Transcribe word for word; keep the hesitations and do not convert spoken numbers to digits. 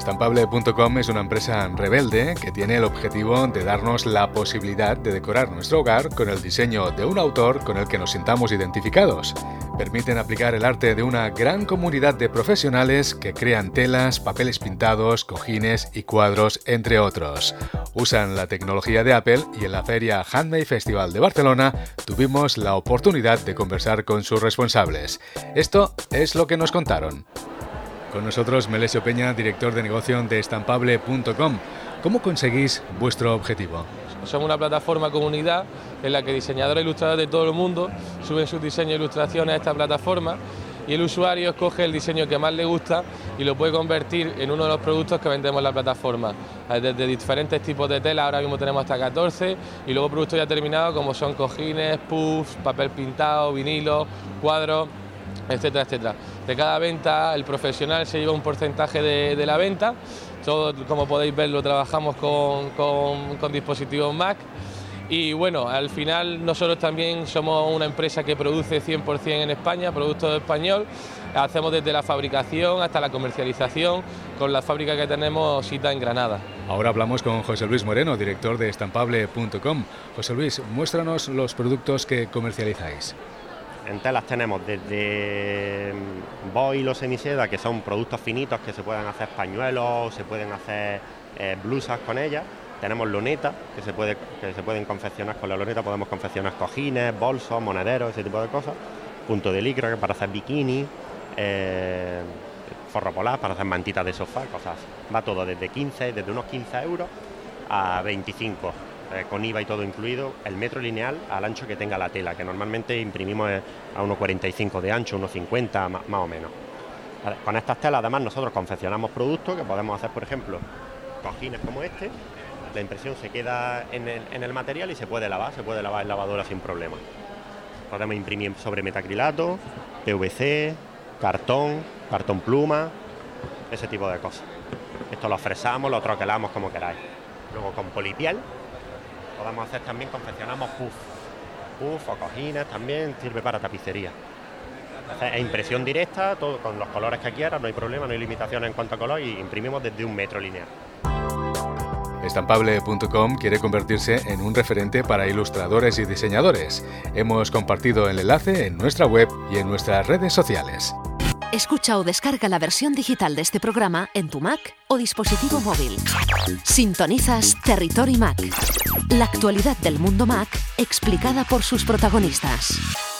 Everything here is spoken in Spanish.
Estampable punto com es una empresa rebelde que tiene el objetivo de darnos la posibilidad de decorar nuestro hogar con el diseño de un autor con el que nos sintamos identificados. Permiten aplicar el arte de una gran comunidad de profesionales que crean telas, papeles pintados, cojines y cuadros, entre otros. Usan la tecnología de Apple y en la feria Handmade Festival de Barcelona tuvimos la oportunidad de conversar con sus responsables. Esto es lo que nos contaron. Con nosotros Melesio Peña, director de negocio de Estampable punto com. ¿Cómo conseguís vuestro objetivo? Somos una plataforma comunidad en la que diseñadores e ilustradores de todo el mundo suben sus diseños e ilustraciones a esta plataforma y el usuario escoge el diseño que más le gusta y lo puede convertir en uno de los productos que vendemos en la plataforma. Desde diferentes tipos de tela, ahora mismo tenemos hasta catorce, y luego productos ya terminados como son cojines, puffs, papel pintado, vinilo, cuadros, etcétera, etcétera. De cada venta el profesional se lleva un porcentaje de, de la venta. Todo, como podéis ver, lo trabajamos con, con, con dispositivos Mac. Y bueno, al final nosotros también somos una empresa que produce cien por ciento en España, producto español. Hacemos desde la fabricación hasta la comercialización con la fábrica que tenemos cita en Granada. Ahora hablamos con José Luis Moreno, director de Estampable punto com. José Luis, muéstranos los productos que comercializáis. En telas tenemos desde boil o semiseda, que son productos finitos que se pueden hacer pañuelos, se pueden hacer eh, blusas con ellas. Tenemos loneta, que se, puede, que se pueden confeccionar con la loneta, podemos confeccionar cojines, bolsos, monederos, ese tipo de cosas. Punto de licra, que para hacer bikini, eh, forro polar, para hacer mantitas de sofá, cosas así. Va todo desde quince, desde unos quince euros a veinticinco. Con I V A y todo incluido, el metro lineal al ancho que tenga la tela, que normalmente imprimimos a uno cuarenta y cinco de ancho, uno cincuenta más, más o menos. Con estas telas además nosotros confeccionamos productos que podemos hacer, por ejemplo, cojines como este. La impresión se queda en el, en el material y se puede lavar, se puede lavar en lavadora sin problema. Podemos imprimir sobre metacrilato, P V C, cartón, cartón pluma, ese tipo de cosas. Esto lo fresamos, lo troquelamos como queráis. Luego con polipiel podemos hacer también, confeccionamos puff, puff o cojines también, sirve para tapicería. Es impresión directa, todo con los colores que quieras, no hay problema, no hay limitaciones en cuanto a color y imprimimos desde un metro lineal. Estampable punto com quiere convertirse en un referente para ilustradores y diseñadores. Hemos compartido el enlace en nuestra web y en nuestras redes sociales. Escucha o descarga la versión digital de este programa en tu Mac o dispositivo móvil. Sintonizas Territory Mac, la actualidad del mundo Mac explicada por sus protagonistas.